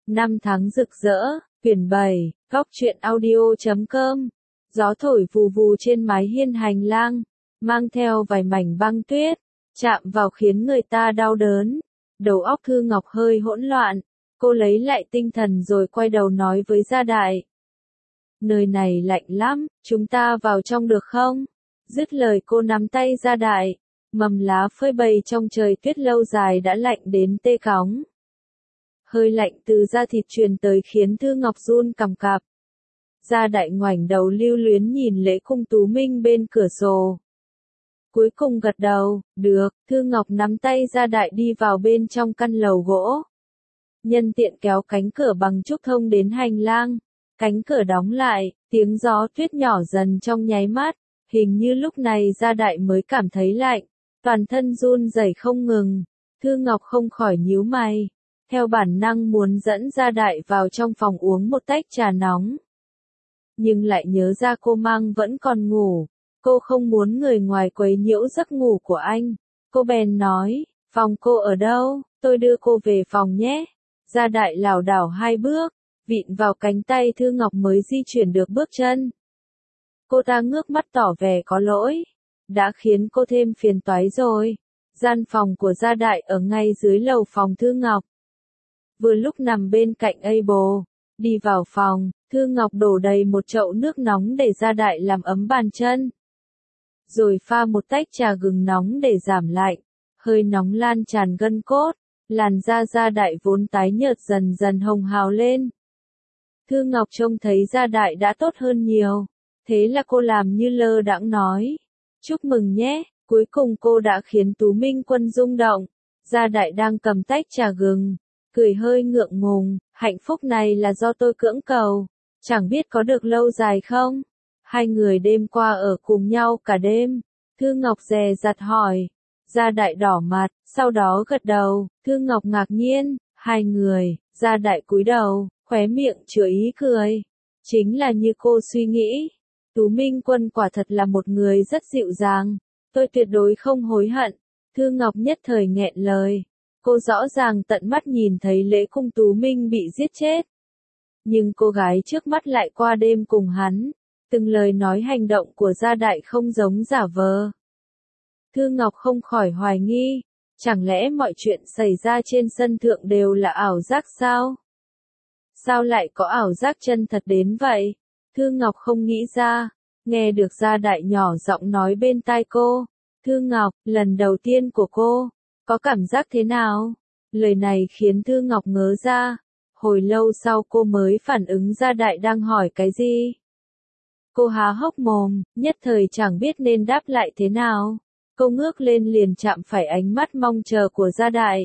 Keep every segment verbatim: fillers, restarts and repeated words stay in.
Năm tháng rực rỡ, quyển bảy, góc truyện audio chấm com. Gió thổi vù vù trên mái hiên hành lang, mang theo vài mảnh băng tuyết, chạm vào khiến người ta đau đớn. Đầu óc Thư Ngọc hơi hỗn loạn, cô lấy lại tinh thần rồi quay đầu nói với Gia Đại. Nơi này lạnh lắm, chúng ta vào trong được không? Dứt lời cô nắm tay Gia Đại, mầm lá phơi bày trong trời tuyết lâu dài đã lạnh đến tê cóng. Hơi lạnh từ da thịt truyền tới khiến Thư Ngọc run cằm cạp. Gia Đại ngoảnh đầu lưu luyến nhìn Lễ Cung Tú Minh bên cửa sổ. Cuối cùng gật đầu, được, Thư Ngọc nắm tay Gia Đại đi vào bên trong căn lầu gỗ. Nhân tiện kéo cánh cửa bằng trúc thông đến hành lang. Cánh cửa đóng lại, tiếng gió tuyết nhỏ dần trong nháy mắt. Hình như lúc này Gia Đại mới cảm thấy lạnh, toàn thân run rẩy không ngừng. Thư Ngọc không khỏi nhíu mày, theo bản năng muốn dẫn Gia Đại vào trong phòng uống một tách trà nóng. Nhưng lại nhớ ra cô Mang vẫn còn ngủ, cô không muốn người ngoài quấy nhiễu giấc ngủ của anh. Cô bèn nói, phòng cô ở đâu, tôi đưa cô về phòng nhé. Gia Đại lảo đảo hai bước, vịn vào cánh tay Thư Ngọc mới di chuyển được bước chân. Cô ta ngước mắt tỏ vẻ có lỗi, đã khiến cô thêm phiền toái rồi. Gian phòng của Gia Đại ở ngay dưới lầu phòng Thư Ngọc. Vừa lúc nằm bên cạnh Abel, đi vào phòng, Thư Ngọc đổ đầy một chậu nước nóng để Gia Đại làm ấm bàn chân. Rồi pha một tách trà gừng nóng để giảm lạnh, hơi nóng lan tràn gân cốt, làn da Gia Đại vốn tái nhợt dần dần hồng hào lên. Thư Ngọc trông thấy Gia Đại đã tốt hơn nhiều, thế là cô làm như lơ đãng nói, chúc mừng nhé, cuối cùng cô đã khiến Tú Minh Quân rung động. Gia Đại đang cầm tách trà gừng, cười hơi ngượng ngùng, hạnh phúc này là do tôi cưỡng cầu, chẳng biết có được lâu dài không? Hai người đêm qua ở cùng nhau cả đêm. Thư Ngọc dè dặt hỏi. Gia Đại đỏ mặt, sau đó gật đầu. Thư Ngọc ngạc nhiên, hai người. Gia Đại cúi đầu, khóe miệng chứa ý cười. Chính là như cô suy nghĩ. Tú Minh Quân quả thật là một người rất dịu dàng. Tôi tuyệt đối không hối hận. Thư Ngọc nhất thời nghẹn lời. Cô rõ ràng tận mắt nhìn thấy Lễ Cung Tú Minh bị giết chết. Nhưng cô gái trước mắt lại qua đêm cùng hắn. Từng lời nói hành động của Gia Đại không giống giả vờ. Thư Ngọc không khỏi hoài nghi. Chẳng lẽ mọi chuyện xảy ra trên sân thượng đều là ảo giác sao? Sao lại có ảo giác chân thật đến vậy? Thư Ngọc không nghĩ ra. Nghe được Gia Đại nhỏ giọng nói bên tai cô. Thư Ngọc, lần đầu tiên của cô, có cảm giác thế nào? Lời này khiến Thư Ngọc ngớ ra. Hồi lâu sau cô mới phản ứng Gia Đại đang hỏi cái gì. Cô há hốc mồm, nhất thời chẳng biết nên đáp lại thế nào. Cô ngước lên liền chạm phải ánh mắt mong chờ của Gia Đại.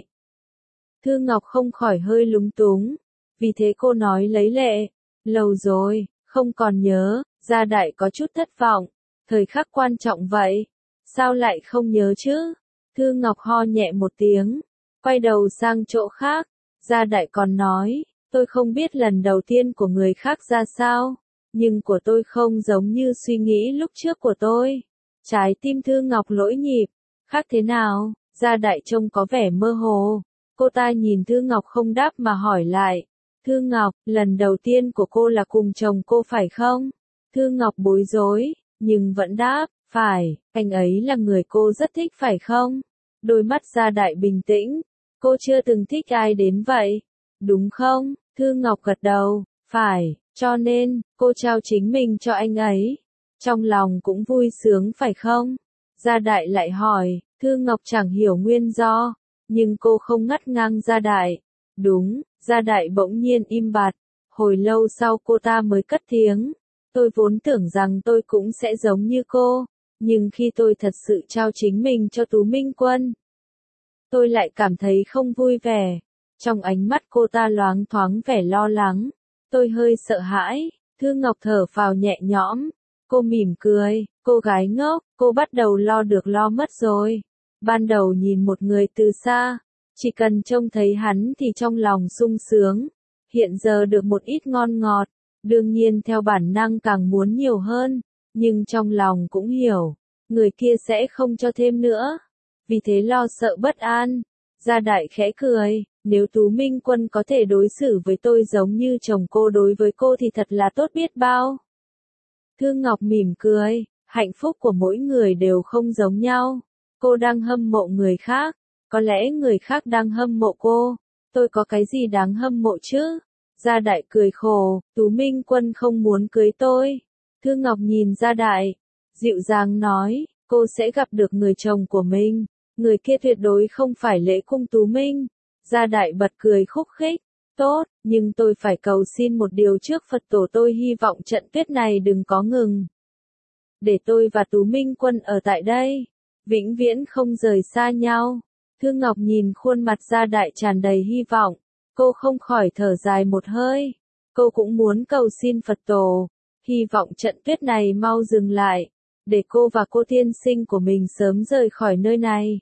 Thư Ngọc không khỏi hơi lúng túng. Vì thế cô nói lấy lệ. Lâu rồi, không còn nhớ. Gia Đại có chút thất vọng. Thời khắc quan trọng vậy. Sao lại không nhớ chứ? Thư Ngọc ho nhẹ một tiếng. Quay đầu sang chỗ khác. Gia Đại còn nói. Tôi không biết lần đầu tiên của người khác ra sao. Nhưng của tôi không giống như suy nghĩ lúc trước của tôi. Trái tim Thư Ngọc lỗi nhịp. Khác thế nào? Gia Đại trông có vẻ mơ hồ. Cô ta nhìn Thư Ngọc không đáp mà hỏi lại. Thư Ngọc, lần đầu tiên của cô là cùng chồng cô phải không? Thư Ngọc bối rối, nhưng vẫn đáp, phải, anh ấy là người cô rất thích phải không? Đôi mắt Gia Đại bình tĩnh. Cô chưa từng thích ai đến vậy. Đúng không? Thư Ngọc gật đầu, phải. Cho nên, cô trao chính mình cho anh ấy. Trong lòng cũng vui sướng phải không? Gia Đại lại hỏi, Thư Ngọc chẳng hiểu nguyên do. Nhưng cô không ngắt ngang Gia Đại. Đúng, Gia Đại bỗng nhiên im bặt. Hồi lâu sau cô ta mới cất tiếng. Tôi vốn tưởng rằng tôi cũng sẽ giống như cô. Nhưng khi tôi thật sự trao chính mình cho Tú Minh Quân, tôi lại cảm thấy không vui vẻ. Trong ánh mắt cô ta loáng thoáng vẻ lo lắng. Tôi hơi sợ hãi. Thư Ngọc thở phào nhẹ nhõm. Cô mỉm cười. Cô gái ngốc, cô bắt đầu lo được lo mất rồi. Ban đầu nhìn một người từ xa, chỉ cần trông thấy hắn thì trong lòng sung sướng. Hiện giờ được một ít ngon ngọt, đương nhiên theo bản năng càng muốn nhiều hơn. Nhưng trong lòng cũng hiểu, người kia sẽ không cho thêm nữa. Vì thế lo sợ bất an. Gia Đại khẽ cười. Nếu Tú Minh Quân có thể đối xử với tôi giống như chồng cô đối với cô thì thật là tốt biết bao. Thương Ngọc mỉm cười, hạnh phúc của mỗi người đều không giống nhau. Cô đang hâm mộ người khác, có lẽ người khác đang hâm mộ cô. Tôi có cái gì đáng hâm mộ chứ? Gia Đại cười khổ, Tú Minh Quân không muốn cưới tôi. Thương Ngọc nhìn Gia Đại, dịu dàng nói, cô sẽ gặp được người chồng của mình. Người kia tuyệt đối không phải Lễ Cung Tú Minh. Gia Đại bật cười khúc khích, tốt, nhưng tôi phải cầu xin một điều trước Phật tổ, tôi hy vọng trận tuyết này đừng có ngừng. Để tôi và Tú Minh Quân ở tại đây, vĩnh viễn không rời xa nhau. Thương Ngọc nhìn khuôn mặt Gia Đại tràn đầy hy vọng, cô không khỏi thở dài một hơi. Cô cũng muốn cầu xin Phật tổ, hy vọng trận tuyết này mau dừng lại, để cô và cô tiên sinh của mình sớm rời khỏi nơi này.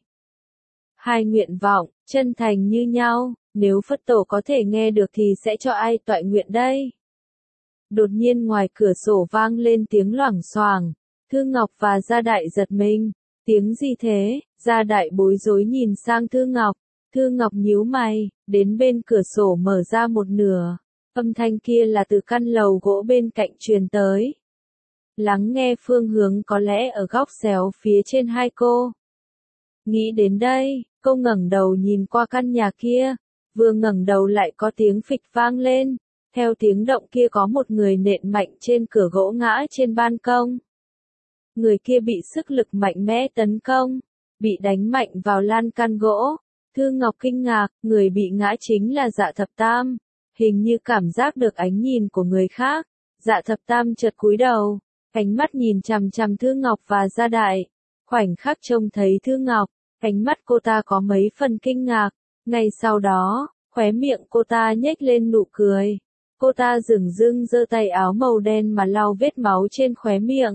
Hai nguyện vọng, chân thành như nhau, nếu Phật tổ có thể nghe được thì sẽ cho ai toại nguyện đây? Đột nhiên ngoài cửa sổ vang lên tiếng loảng xoảng, Thương Ngọc và Gia Đại giật mình. Tiếng gì thế? Gia Đại bối rối nhìn sang Thương Ngọc. Thương Ngọc nhíu mày, đến bên cửa sổ mở ra một nửa. Âm thanh kia là từ căn lầu gỗ bên cạnh truyền tới. Lắng nghe phương hướng có lẽ ở góc xéo phía trên hai cô. Nghĩ đến đây, cô ngẩng đầu nhìn qua căn nhà kia. Vừa ngẩng đầu lại có tiếng phịch vang lên. Theo tiếng động kia có một người nện mạnh trên cửa gỗ ngã trên ban công. Người kia bị sức lực mạnh mẽ tấn công, bị đánh mạnh vào lan can gỗ. Thương Ngọc kinh ngạc, người bị ngã chính là Dạ Thập Tam. Hình như cảm giác được ánh nhìn của người khác. Dạ Thập Tam chợt cúi đầu, ánh mắt nhìn chằm chằm Thương Ngọc và Gia Đại. Khoảnh khắc trông thấy Thương Ngọc, ánh mắt cô ta có mấy phần kinh ngạc. Ngay sau đó, khóe miệng cô ta nhếch lên nụ cười. Cô ta dửng dưng giơ tay áo màu đen mà lau vết máu trên khóe miệng.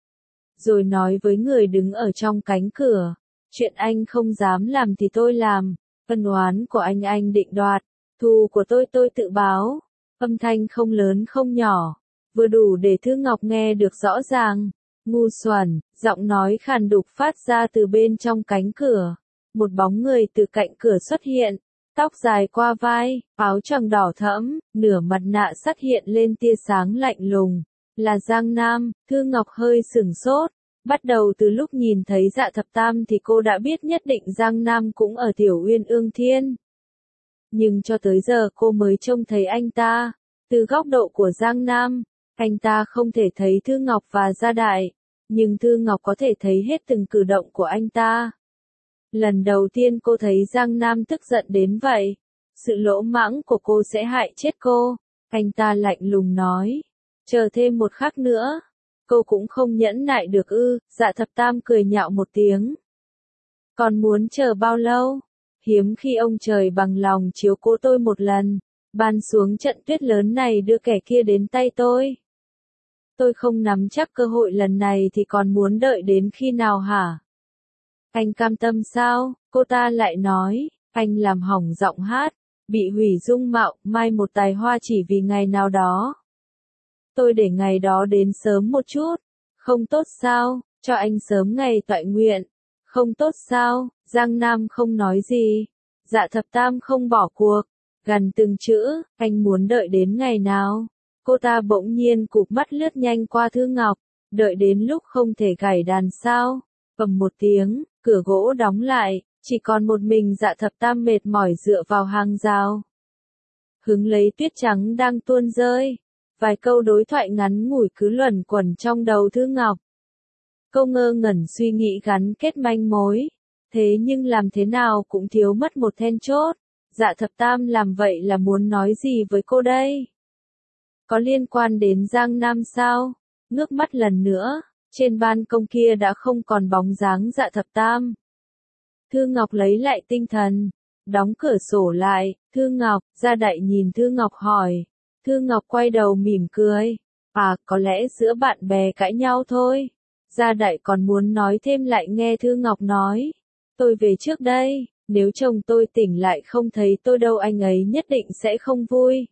Rồi nói với người đứng ở trong cánh cửa, chuyện anh không dám làm thì tôi làm, ân oán của anh anh định đoạt, thù của tôi tôi tự báo. Âm thanh không lớn không nhỏ, vừa đủ để Thương Ngọc nghe được rõ ràng. Ngu xuẩn, giọng nói khàn đục phát ra từ bên trong cánh cửa. Một bóng người từ cạnh cửa xuất hiện, tóc dài qua vai, áo choàng đỏ thẫm, nửa mặt nạ sắt hiện lên tia sáng lạnh lùng. Là Giang Nam. Thương Ngọc hơi sửng sốt. Bắt đầu từ lúc nhìn thấy Dạ Thập Tam thì cô đã biết nhất định Giang Nam cũng ở Tiểu Uyên Ương Thiên. Nhưng cho tới giờ cô mới trông thấy anh ta. Từ góc độ của Giang Nam, anh ta không thể thấy Thương Ngọc và Gia Đại. Nhưng Thương Ngọc có thể thấy hết từng cử động của anh ta. Lần đầu tiên cô thấy Giang Nam tức giận đến vậy. Sự lỗ mãng của cô sẽ hại chết cô. Anh ta lạnh lùng nói. Chờ thêm một khắc nữa. Cô cũng không nhẫn nại được ư? Dạ Thập Tam cười nhạo một tiếng. Còn muốn chờ bao lâu? Hiếm khi ông trời bằng lòng chiếu cố tôi một lần, ban xuống trận tuyết lớn này đưa kẻ kia đến tay tôi. Tôi không nắm chắc cơ hội lần này thì còn muốn đợi đến khi nào hả? Anh cam tâm sao? Cô ta lại nói, anh làm hỏng giọng hát, bị hủy dung mạo, mai một tài hoa chỉ vì ngày nào đó. Tôi để ngày đó đến sớm một chút. Không tốt sao? Cho anh sớm ngày toại nguyện. Không tốt sao? Giang Nam không nói gì. Dạ Thập Tam không bỏ cuộc. Gần từng chữ, anh muốn đợi đến ngày nào? Cô ta bỗng nhiên cụp mắt lướt nhanh qua Thương Ngọc. Đợi đến lúc không thể gảy đàn sao? Ầm một tiếng, cửa gỗ đóng lại, chỉ còn một mình Dạ Thập Tam mệt mỏi dựa vào hàng rào. Hứng lấy tuyết trắng đang tuôn rơi. Vài câu đối thoại ngắn ngủi cứ luẩn quẩn trong đầu Thương Ngọc. Cô ngơ ngẩn suy nghĩ gắn kết manh mối. Thế nhưng làm thế nào cũng thiếu mất một then chốt. Dạ Thập Tam làm vậy là muốn nói gì với cô đây? Có liên quan đến Giang Nam sao? Ngước mắt lần nữa, trên ban công kia đã không còn bóng dáng Dạ Thập Tam. Thương Ngọc lấy lại tinh thần, đóng cửa sổ lại. Thương Ngọc, Gia Đại nhìn Thương Ngọc hỏi. Thương Ngọc quay đầu mỉm cười. À, có lẽ giữa bạn bè cãi nhau thôi. Gia Đại còn muốn nói thêm lại nghe Thương Ngọc nói. Tôi về trước đây, nếu chồng tôi tỉnh lại không thấy tôi đâu anh ấy nhất định sẽ không vui.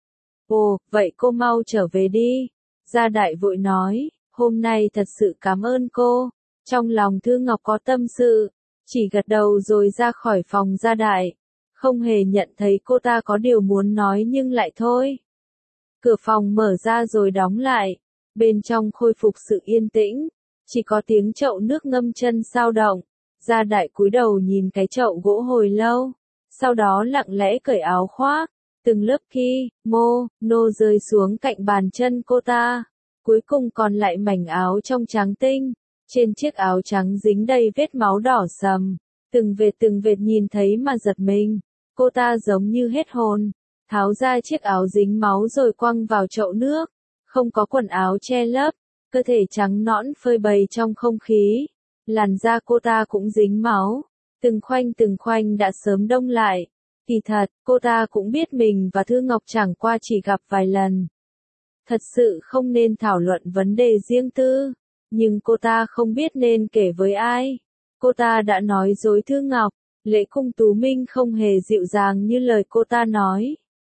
Ồ, vậy cô mau trở về đi. Gia Đại vội nói, hôm nay thật sự cảm ơn cô. Trong lòng Thương Ngọc có tâm sự, chỉ gật đầu rồi ra khỏi phòng Gia Đại. không hề nhận thấy cô ta có điều muốn nói nhưng lại thôi. Cửa phòng mở ra rồi đóng lại, bên trong khôi phục sự yên tĩnh, chỉ có tiếng chậu nước ngâm chân sao động. Gia Đại cúi đầu nhìn cái chậu gỗ hồi lâu, sau đó lặng lẽ cởi áo khoác, từng lớp ki, mô, nô rơi xuống cạnh bàn chân cô ta, cuối cùng còn lại mảnh áo trong trắng tinh, trên chiếc áo trắng dính đầy vết máu đỏ sầm, từng vệt từng vệt nhìn thấy mà giật mình, cô ta giống như hết hồn, tháo ra chiếc áo dính máu rồi quăng vào chậu nước, không có quần áo che lấp, cơ thể trắng nõn phơi bày trong không khí. Làn da cô ta cũng dính máu, từng khoanh từng khoanh đã sớm đông lại. Kỳ thật, cô ta cũng biết mình và Thư Ngọc chẳng qua chỉ gặp vài lần. Thật sự không nên thảo luận vấn đề riêng tư, nhưng cô ta không biết nên kể với ai. Cô ta đã nói dối Thư Ngọc, Lễ Cung Tú Minh không hề dịu dàng như lời cô ta nói.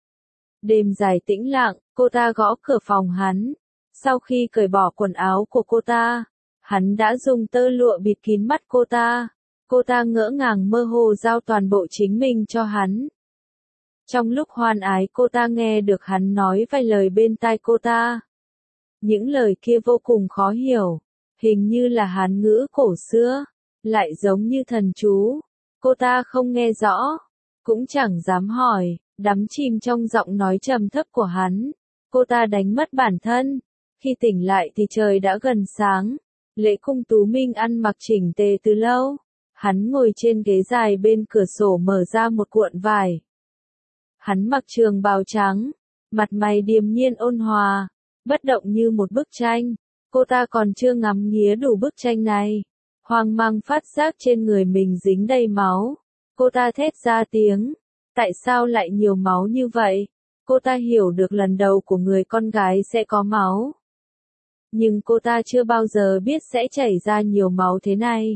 Đêm dài tĩnh lặng, cô ta gõ cửa phòng hắn. Sau khi cởi bỏ quần áo của cô ta, hắn đã dùng tơ lụa bịt kín mắt cô ta. Cô ta ngỡ ngàng mơ hồ giao toàn bộ chính mình cho hắn. Trong lúc hoan ái cô ta nghe được hắn nói vài lời bên tai cô ta. Những lời kia vô cùng khó hiểu, hình như là Hán ngữ cổ xưa, lại giống như thần chú. Cô ta không nghe rõ, cũng chẳng dám hỏi, đắm chìm trong giọng nói trầm thấp của hắn. Cô ta đánh mất bản thân. Khi tỉnh lại thì trời đã gần sáng. Lễ Cung Tú Minh ăn mặc chỉnh tề từ lâu. Hắn ngồi trên ghế dài bên cửa sổ mở ra một cuộn vải. Hắn mặc trường bào trắng, mặt mày điềm nhiên ôn hòa, bất động như một bức tranh. Cô ta còn chưa ngắm nghía đủ bức tranh này. Hoang mang phát giác trên người mình dính đầy máu. Cô ta thét ra tiếng. Tại sao lại nhiều máu như vậy? Cô ta hiểu được lần đầu của người con gái sẽ có máu. Nhưng cô ta chưa bao giờ biết sẽ chảy ra nhiều máu thế này.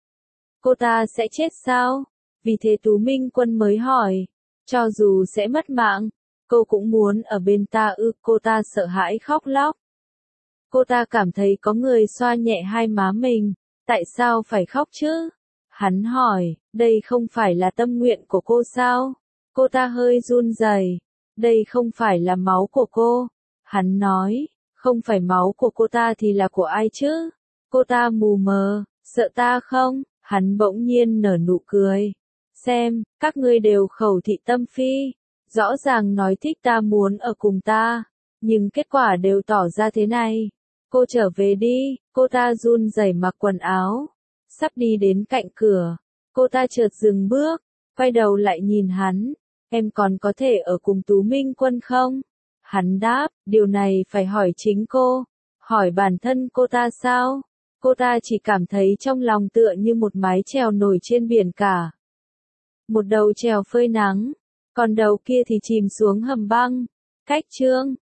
Cô ta sẽ chết sao? Vì thế Tú Minh Quân mới hỏi. Cho dù sẽ mất mạng, cô cũng muốn ở bên ta ư? Cô ta sợ hãi khóc lóc. Cô ta cảm thấy có người xoa nhẹ hai má mình. Tại sao phải khóc chứ? Hắn hỏi, đây không phải là tâm nguyện của cô sao? Cô ta hơi run rẩy. Đây không phải là máu của cô. Hắn nói, không phải máu của cô ta thì là của ai chứ? Cô ta mù mờ, sợ ta không? Hắn bỗng nhiên nở nụ cười. Xem, các ngươi đều khẩu thị tâm phi. Rõ ràng nói thích ta muốn ở cùng ta. Nhưng kết quả đều tỏ ra thế này. Cô trở về đi. Cô ta run rẩy mặc quần áo. Sắp đi đến cạnh cửa. Cô ta chợt dừng bước. Quay đầu lại nhìn hắn. Em còn có thể ở cùng Tú Minh Quân không? Hắn đáp, điều này phải hỏi chính cô. Hỏi bản thân cô ta sao? Cô ta chỉ cảm thấy trong lòng tựa như một mái chèo nổi trên biển cả. Một đầu chèo phơi nắng, còn đầu kia thì chìm xuống hầm băng. Cách chương